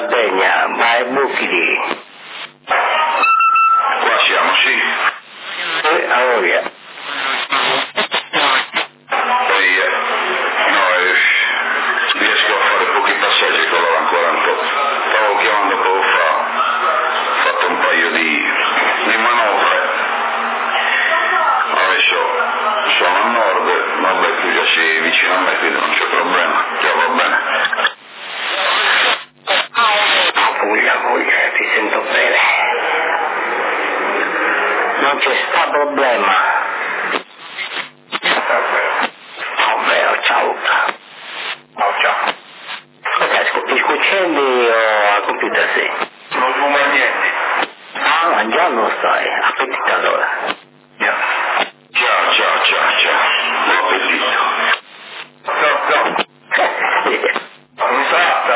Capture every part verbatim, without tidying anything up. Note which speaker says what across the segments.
Speaker 1: Sardegna, ma è Bucchi.
Speaker 2: Qua siamo, sì.
Speaker 1: Eh, a voglia.
Speaker 2: Poi, eh, no, eh, riesco a fare pochi passaggi con la ancora un po'. Stavo chiamando poco fa, ho fatto un paio di, di manovre. Adesso sono a nord, vabbè, qui già sei vicino a me, quindi non c'è problema, già va bene.
Speaker 1: Voglia, voglia, ti sento bene. Non c'è sta problema. Ovvero, ciao.
Speaker 2: Oh, ciao.
Speaker 1: Cosa, scoppi scuccendi o al computer sì?
Speaker 2: Non fumo niente.
Speaker 1: Ah, mangiando stai, appetito allora.
Speaker 2: Ciao, ciao, ciao, ciao. Buon appetito. Ciao, ciao. Non tratta.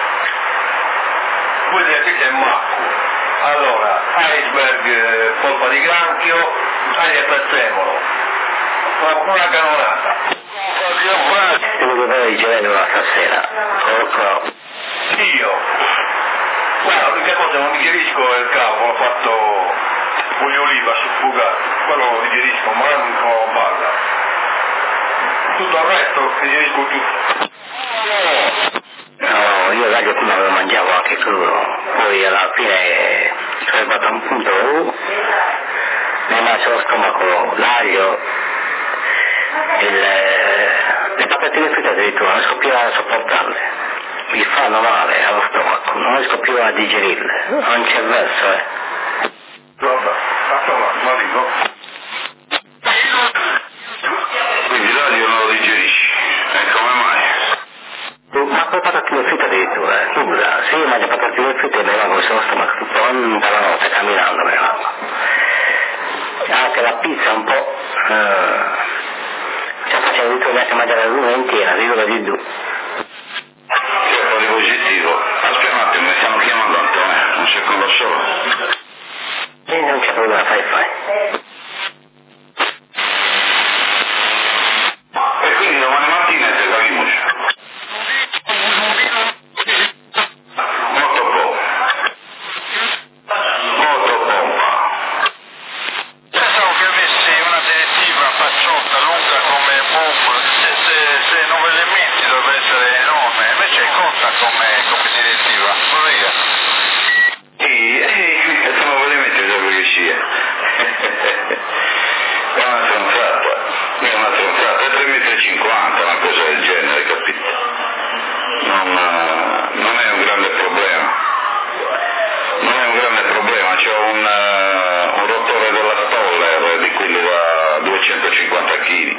Speaker 2: Quindi qui c'è Marco. Allora, iceberg, eh, polpa di granchio, aria e prezzemolo. Una buona canonata.
Speaker 1: Devo dovere di Genova stasera. Porco.
Speaker 2: Io. Guarda, l'unica cosa non digerisco è il cavo, ho fatto olio oliva suffugato. Quello lo digerisco, manco balla. Tutto il resto digerisco tutto.
Speaker 1: No, io l'aglio prima lo mangiavo anche crudo, poi alla fine sono arrivato a un punto, uh, mi è rimasto lo stomaco, l'aglio, il, le patatine fritte addirittura, non riesco più a sopportarle, mi fanno male allo stomaco, non riesco più a digerirle, non c'è verso, eh.
Speaker 2: Vabbè, insomma, ma dico. Quindi l'aglio non lo digerisci, e come mai?
Speaker 1: Ma poi patatine fritte addirittura, eh. Scusa, se io mangio patatine fritte mi rimango sullo stomaco tutta la notte camminando, mi rimango. Anche la pizza un po', eh, ci facciamo di tutto neanche mangiare l'una intera, dico da di giù.
Speaker 2: C'è un po' di positivo. Aspetta un attimo, mi stanno chiamando Antonio, un secondo solo.
Speaker 1: E non c'è problema, fai fai.
Speaker 2: E quindi domani mattina te salimos. Molto poco. Molto pompa.
Speaker 3: Pensavo che avessi una direttiva pacciotta, lunga come bomba, se, se nove elementi dovrebbe essere enorme, invece conta come, come direttiva. Vorrei.
Speaker 2: Sì, eh, sono veramente già che sia. È una stronzata, è una stronzata, è tre virgola cinquanta metri, una cosa del genere, capito? Non, eh, non è un grande problema. Non è un grande problema, c'è un, uh, un rotore della Stoller di quelli da duecentocinquanta chili.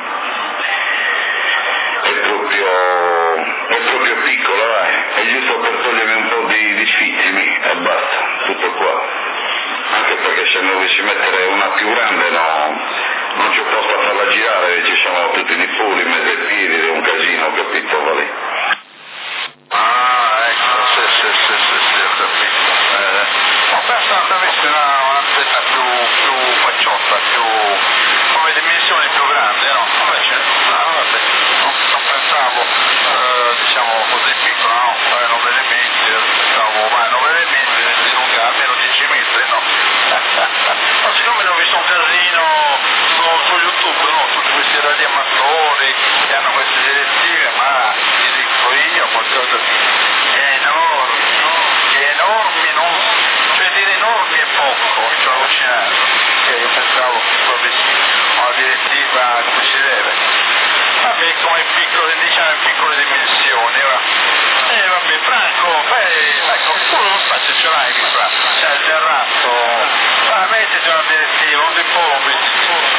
Speaker 2: È proprio, è proprio piccolo, dai, è giusto per togliermi un po' di, di sfizzimi e basta, tutto qua. Anche perché se ne dovessi mettere una più grande no, non c'è posto a farla girare, ci sono tutti i nipoli in mezzo ai piedi, è un casino, capito? Va lì.
Speaker 3: Ah, ecco, sì, sì, sì, sì, sì, ho capito. Eh, ho pensato avessi una, un'antena più, più pacciotta, più, come dimensioni più grandi, no? Invece, no, vabbè, non, non pensavo, eh, diciamo, così piccola, no? Fare nove elementi, pensavo, ma nove elementi, di lunga almeno dieci metri, no? Ma siccome ne ho visto un casino su, su YouTube, no? Tutti questi radioamatori che hanno queste direttive, ma ti dico io qualcosa di enorme, che enormi, non, cioè dire enormi è poco, mi sono allucinato, che io pensavo che tu avessi una direttiva a cui si deve. Vabbè, come piccole, diciamo in piccole dimensioni, va. E eh, vabbè, Franco, beh, ecco, tu lo spazio ce l'hai mi fa, c'è il terrazzo, ah, mettiti una direttiva, un diplomi.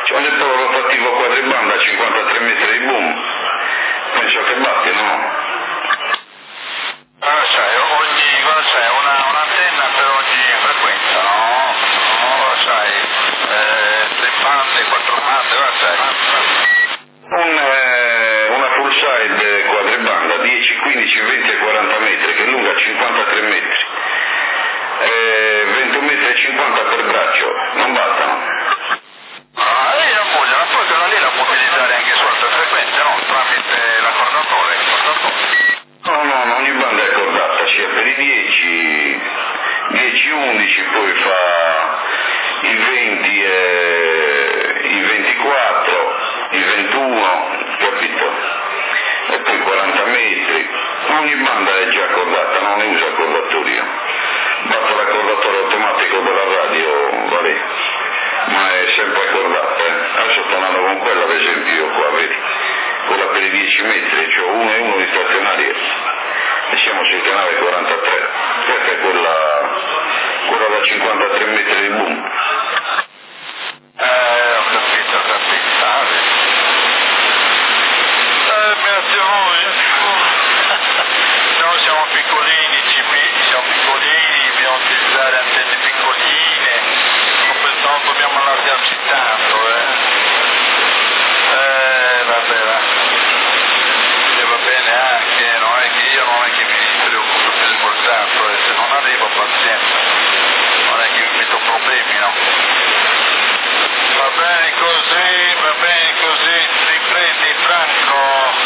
Speaker 2: C'è il polo rotativo quadribanda a cinquantatré metri di boom, penso che batti, no?
Speaker 3: Allora sai, ogni, cosa c'è? Una, un'antenna per ogni frequenza, no? No, lo sai, eh, tre bande, quattro bande, cosa c'è?
Speaker 2: Un, eh, una full side quadribanda dieci, quindici, venti e quaranta metri che è lunga cinquantatré metri, eh, ventuno metri e cinquanta per braccio, non battano.
Speaker 3: Ah, e la moglie, ma poi quella lì la può utilizzare anche su altre frequenze, no? Tramite l'accordatore, l'accordatore.
Speaker 2: No, no, no, ogni banda è accordata, sia per i dieci, dieci, undici, poi fa i venti e i ventiquattro, i ventuno, capito? E poi quaranta metri, ogni banda è già accordata, non ne usa accordatorio. Batto l'accordatore automatico della radio, vale, ma è sempre accordata, eh. Adesso sto andando con quella, ad esempio, io qua, vedi? Quella per i dieci metri, cioè uno e uno di stazionarie, e siamo sul canale quarantatré, questa è quella, quella da cinquantatré metri di boom.
Speaker 3: Eh, ho capito, ho capito, ah, eh, grazie a voi. Noi siamo piccolini, C P, siamo piccolini, dobbiamo utilizzare antenne piccoline, non dobbiamo allargarci tanto, eh. Eh, vabbè, va. E va bene anche, non è che io non è che mi preoccupo più di quel tanto, e se non arrivo pazienza, non è che mi metto problemi, no? Va bene così, va bene così, riprendi Franco.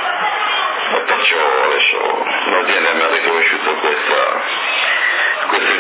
Speaker 2: Perciò adesso l'azienda mi ha riconosciuto questa, questa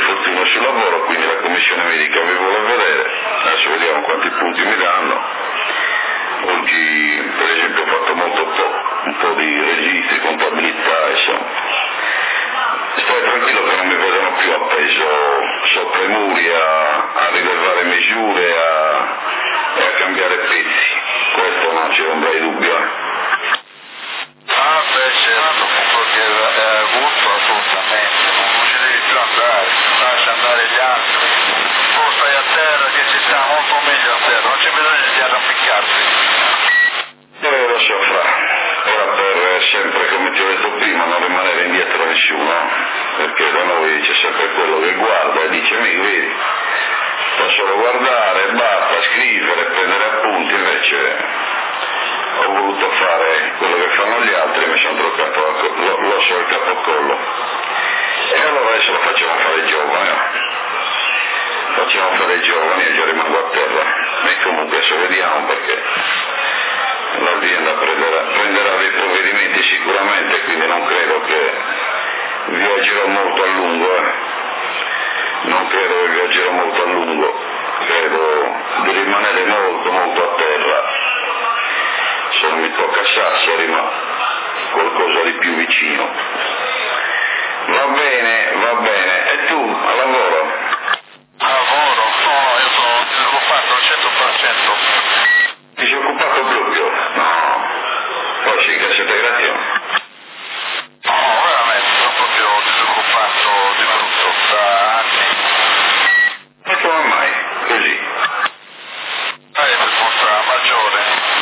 Speaker 2: adesso lo facciamo fare i giovani, no? Facciamo fare i giovani e io rimango a terra. E comunque adesso vediamo, perché l'azienda prenderà, prenderà dei provvedimenti sicuramente, quindi non credo che viaggerò molto a lungo, eh. non credo che viaggerò molto a lungo, credo di rimanere molto molto a terra, se non mi tocca Sassari, ma qualcosa di più vicino. Va bene, va bene. E tu, al lavoro?
Speaker 3: Lavoro? No, io sono disoccupato al cento per cento.
Speaker 2: Disoccupato proprio? No. Poi sì, cassa integrazione?
Speaker 3: No, veramente, sono proprio disoccupato di brutto da anni.
Speaker 2: Ma come mai? Così?
Speaker 3: Sai, per forza maggiore.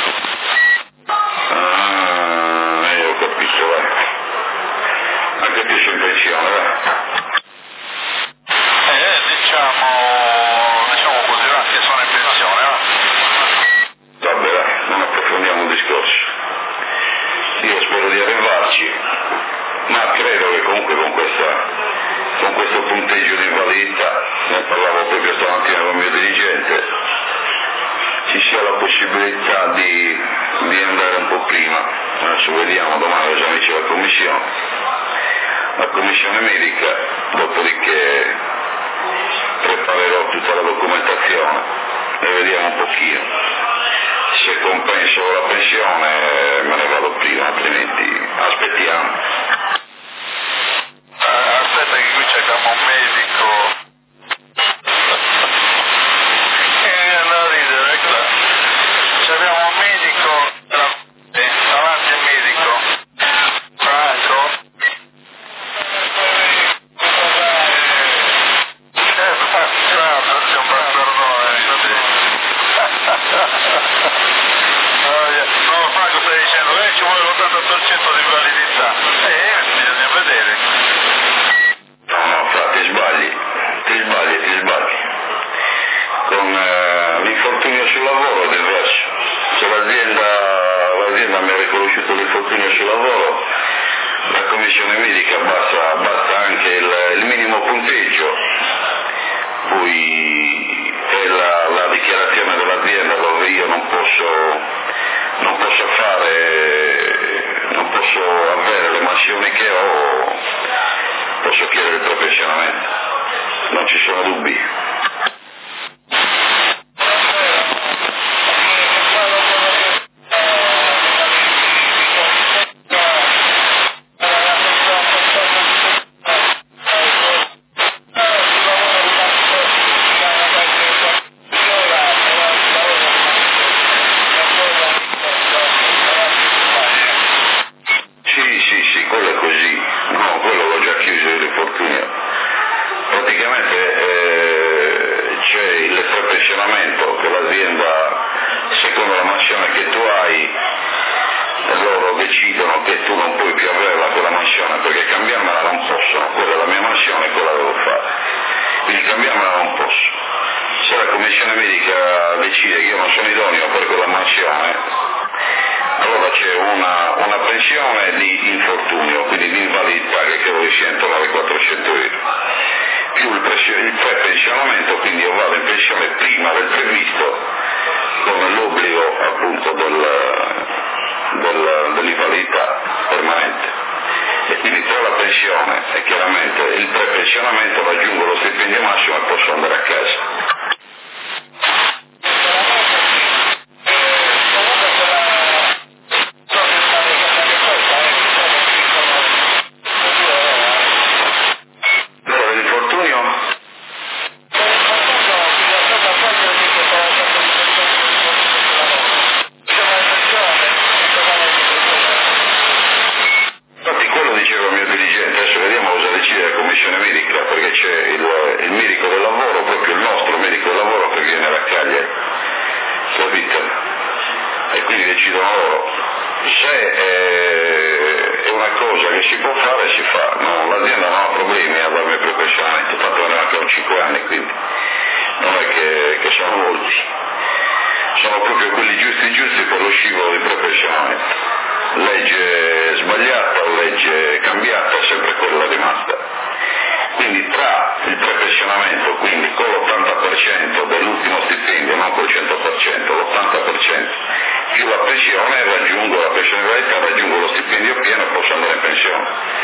Speaker 2: Ah, io ho capito, vai. Anche tu sei in pensione, vai.
Speaker 3: Eh, diciamo, diciamo così, va, che sono in pensione, va.
Speaker 2: Vabbè, vai, non approfondiamo il discorso. Io spero di arrivarci, ma credo che comunque con questa, con questo punteggio di invalidità, ne parlavo proprio stamattina con il mio dirigente, ci sia la possibilità di, di andare un po' prima. Adesso vediamo domani cosa dice la commissione, la commissione medica, dopodiché preparerò tutta la documentazione e vediamo un pochino. Se compenso la pensione me ne vado prima, altrimenti aspettiamo.
Speaker 3: Eh, aspetta che qui cerchiamo un medico. Che mi viene da ridere, ecco. Abbiamo un medico eh, davanti al medico. Franco. Eh, bastardo, sei un bastardone, così. No, Franco stai dicendo che ci vuole l'ottanta per cento di validità. Eh, bisogna vedere.
Speaker 2: No, no, fra, ti sbagli, ti sbagli, ti sbagli. Con eh, l'infortunio sul lavoro è diverso. Se l'azienda, l'azienda mi ha riconosciuto l'infortunio sul lavoro, la commissione medica basta, basta anche il, il minimo punteggio, poi è la, la dichiarazione dell'azienda dove io non posso, non posso fare, non posso avere le mansioni che ho, posso chiedere il professionamento, non ci sono dubbi. Sì, sì, sì, quello è così. No, quello l'ho già chiuso l'infortunio. Praticamente eh, c'è il prepensionamento che l'azienda, secondo la mansione che tu hai, loro decidono che tu non puoi più averla quella mansione, perché cambiarmela non possono, quella è la mia mansione e quella devo fare. Quindi cambiarmela non posso. Se la commissione medica decide che io non sono idoneo per quella mansione, allora c'è una, una pensione di infortunio, quindi di invalidità, che credo che sia intorno ai quattrocento euro, più il, il prepensionamento, quindi io vado in pensione prima del previsto, con l'obbligo appunto del, del, dell'invalidità permanente. E quindi tra la pensione e chiaramente il prepensionamento raggiungo lo stipendio massimo e posso andare a casa. quindi tra il prepensionamento, quindi con l'ottanta per cento dell'ultimo stipendio, non col cento per cento, l'ottanta per cento più la pensione, raggiungo la pensionabilità, raggiungo lo stipendio pieno e posso andare in pensione.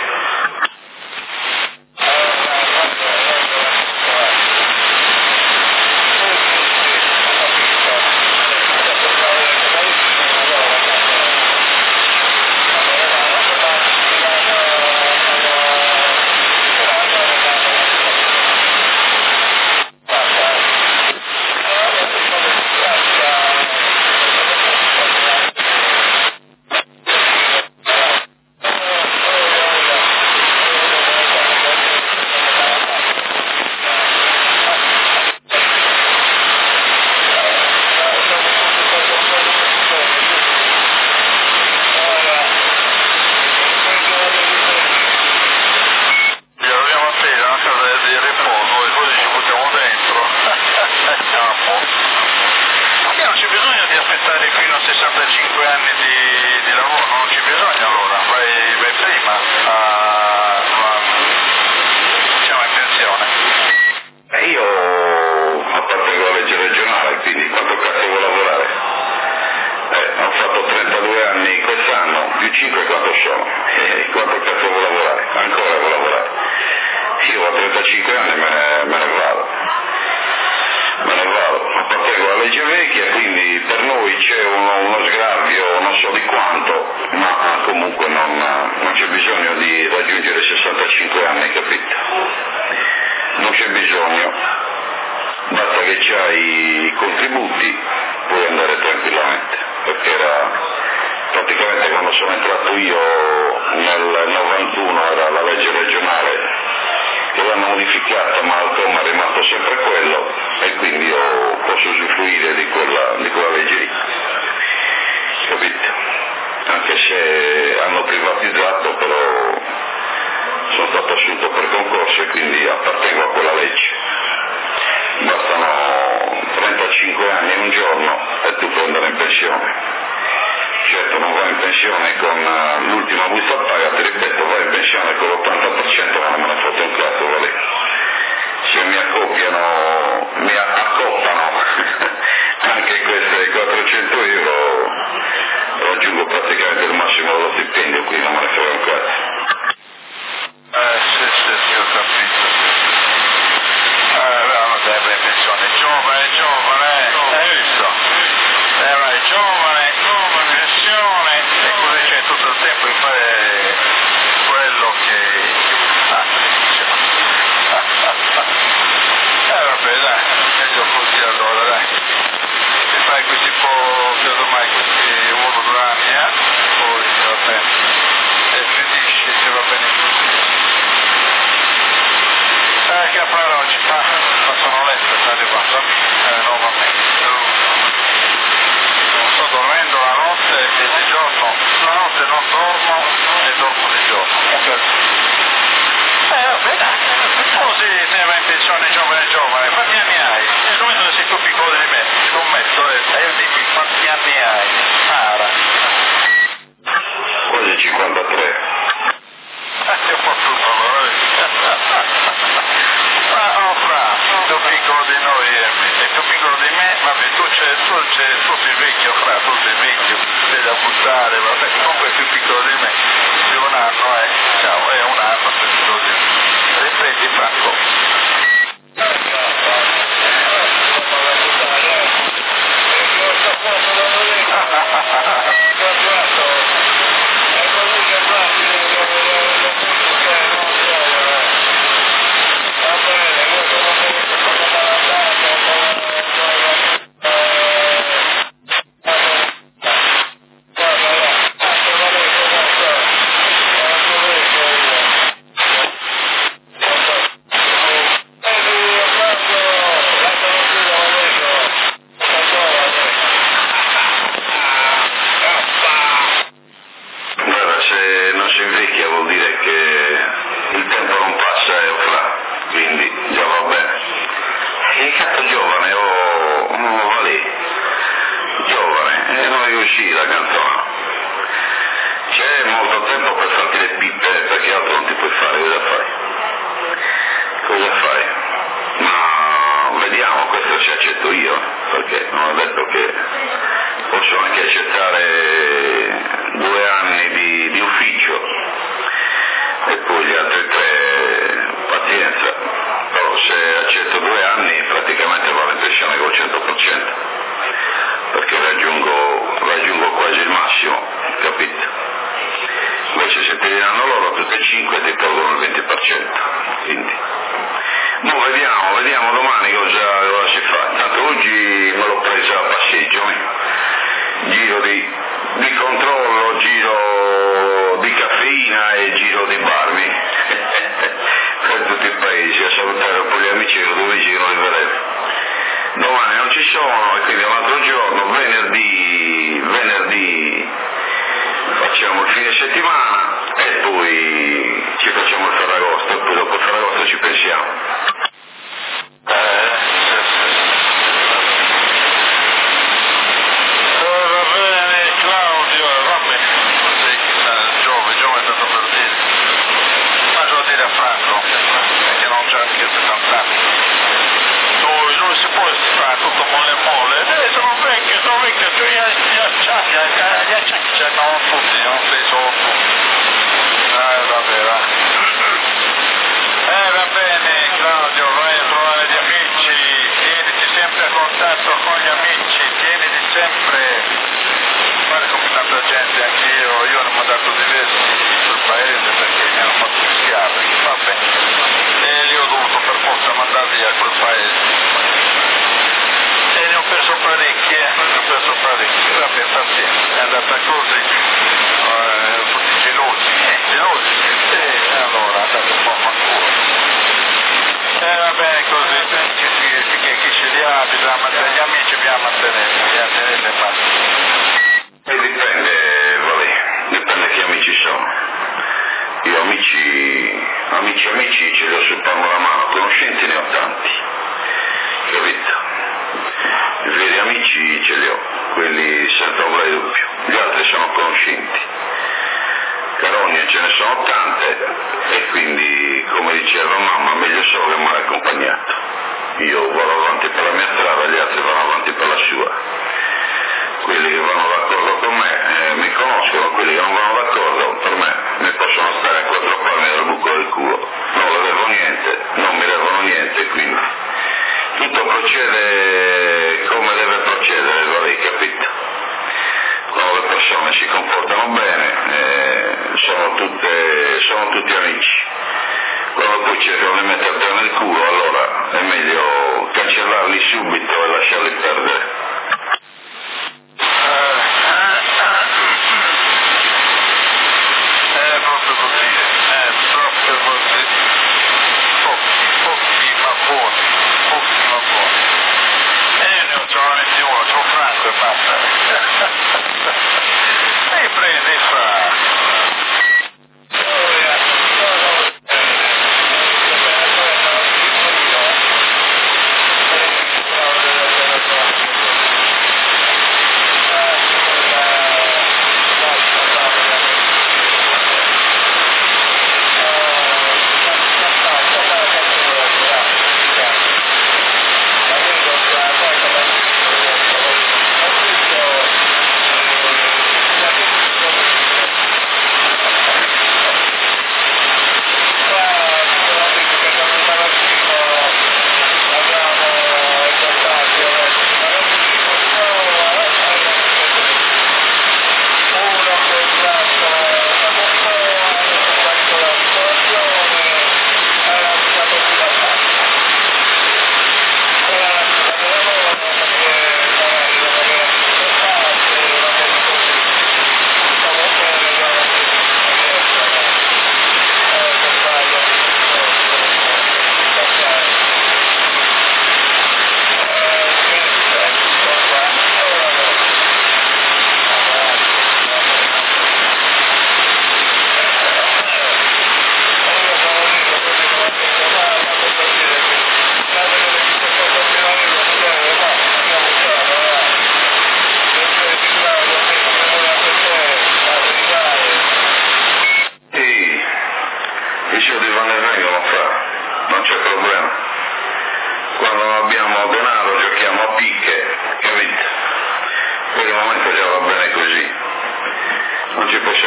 Speaker 2: perché non è detto che posso anche accettare due anni di, di ufficio e poi gli altri tre pazienza, però se accetto due anni praticamente vado in pensione col cento per cento, perché raggiungo, raggiungo quasi il massimo, capito? Invece se ti diranno loro tutte e cinque ti tolgono il venti per cento, quindi no, vediamo, vediamo domani cosa, cosa si fa. Tanto oggi me l'ho presa a passeggio, eh. giro di, di controllo, giro di caffeina e giro di barmi per tutti i paesi, a salutare un po' gli amici che dove giro li vedremo. Domani non ci sono e quindi un altro giorno, venerdì, venerdì facciamo il fine settimana e poi ci facciamo il Ferragosto e poi dopo il Ferragosto ci pensiamo.
Speaker 3: Eh, va bene Claudio, vabbè, così Giove, Giove è stato per dire, ma devo dire a Franco, che non c'è anche per tanti. Noi non si può fare tutto mole mole, eh, sono vecchio, sono vecchio, tu gli acciacchi, gli acciacchi c'hanno tutti, non sei solo tu. Eh, vabbè, va. Eh, va bene Claudio, vai a trovare gli amici, tieniti sempre a contatto con gli amici, tieniti sempre, guarda come tanta gente, anch'io, io non mi ho dato diversi sul paese perché mi hanno fatto mischiare, va bene, e io ho dovuto per forza mandarli a quel paese. E ne ho perso parecchie, ne ho perso parecchie, vabbè, pazienza, è andata così, eh, tutti gelosi, eh, gelosi, e allora è andato un po' a fanculo. E va bene così, che, che, che chi ce li ha, bisogna mantenere, gli amici bisogna mantenere, bisogna tenere le mani.
Speaker 2: E dipende, vabbè, dipende che amici sono. Io amici, amici amici ce li ho sul palmo della mano, conoscenti ne ho tanti, capito? I veri amici ce li ho, quelli senza ombra di dubbio, gli altri sono conoscenti. Carogne ce ne sono tante e quindi, come diceva mamma, meglio solo che male accompagnato. Io vado avanti per la mia strada, gli altri vanno avanti per la sua. Quelli che vanno d'accordo con me eh, mi conoscono, quelli che non vanno d'accordo per me mi possono stare a quattro palmi dal buco del culo. Non le devo niente, non mi devono niente, quindi tutto procede come deve procedere, vorrei, capito? Quando le persone si comportano bene eh, sono, tutte, sono tutti amici. Quando poi cercano di metterti nel culo, allora è meglio cancellarli subito e lasciarli perdere.
Speaker 3: È proprio così, è proprio così. Pochi, pochi ma buoni, pochi ma buoni. E io ne ho solamente uno, c'ho Franco e basta. E prendi e fa.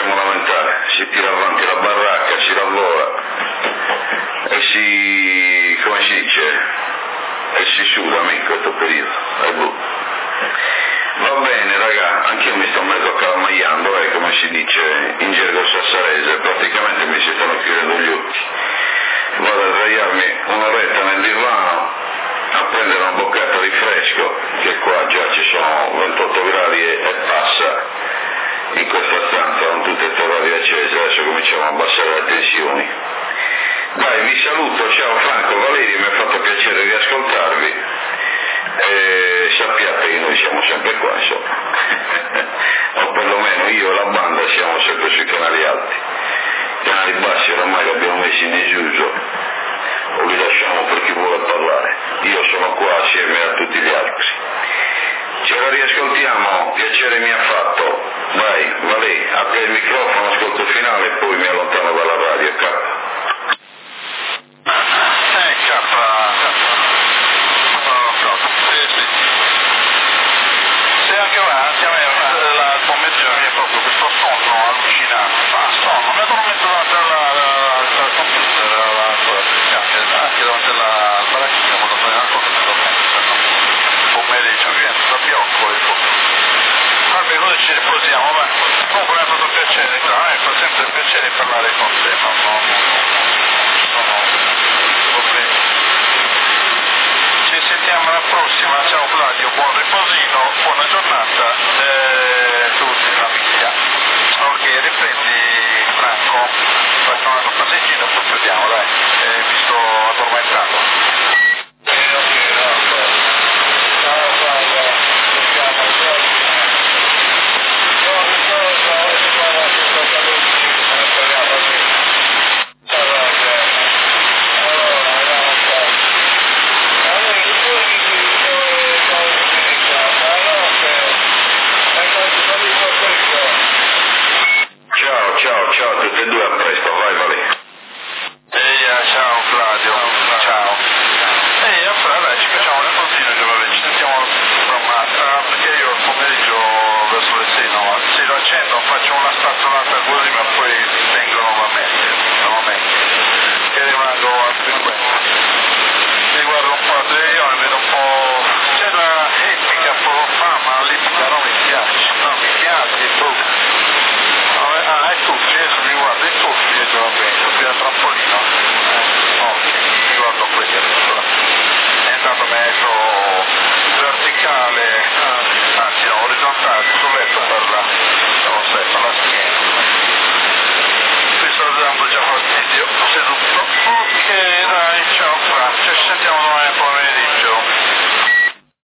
Speaker 2: potremmo lamentare, si tira avanti la baracca, si lavora e si, come si dice, e si suda in questo periodo. E boh. Va bene raga, anch'io mi sto mezzo calmaiando e come si dice in gergo sassarese, praticamente mi si stanno chiudendo gli occhi. Vado a sdraiarmi un'oretta nel divano a prendere una boccata di fresco, che qua già ci sono ventotto gradi e, e passa in questa stanza, non tutte le radio accese, adesso cominciamo a abbassare le tensioni. Dai, vi saluto, ciao Franco, Valerio, mi ha fatto piacere di ascoltarvi e sappiate che noi siamo sempre qua, insomma, o perlomeno io e la banda siamo sempre sui canali alti. I canali bassi oramai li abbiamo messi in disuso, o li lasciamo per chi vuole parlare. Io sono qua assieme a tutti gli altri. Ce la riascoltiamo, piacere mi ha fatto. Vai, Valè, apri il microfono, ascolto finale e poi mi allontano dalla radio. K.
Speaker 3: Eh, K, sì, sì. Sì, anche a anche a me il pomeriggio mi è proprio questo sonno allucinante. Ma sonno, mi addormento davanti al computer, anche davanti alla baracchina quando fai una cosa mi addormento. Pomeriggio viene da biocco e poi. Vabbè, così ci riposiamo, ma comunque mi ha fatto piacere, no? Mi fa sempre piacere parlare con te, ma no, non sono problemi. Ci sentiamo alla prossima, ciao Flavio, buon riposino, buona giornata e tutti in famiglia. Ok, riprendi Franco, facciamo una passeggina e poi chiudiamo, dai, eh, mi sto addormentando.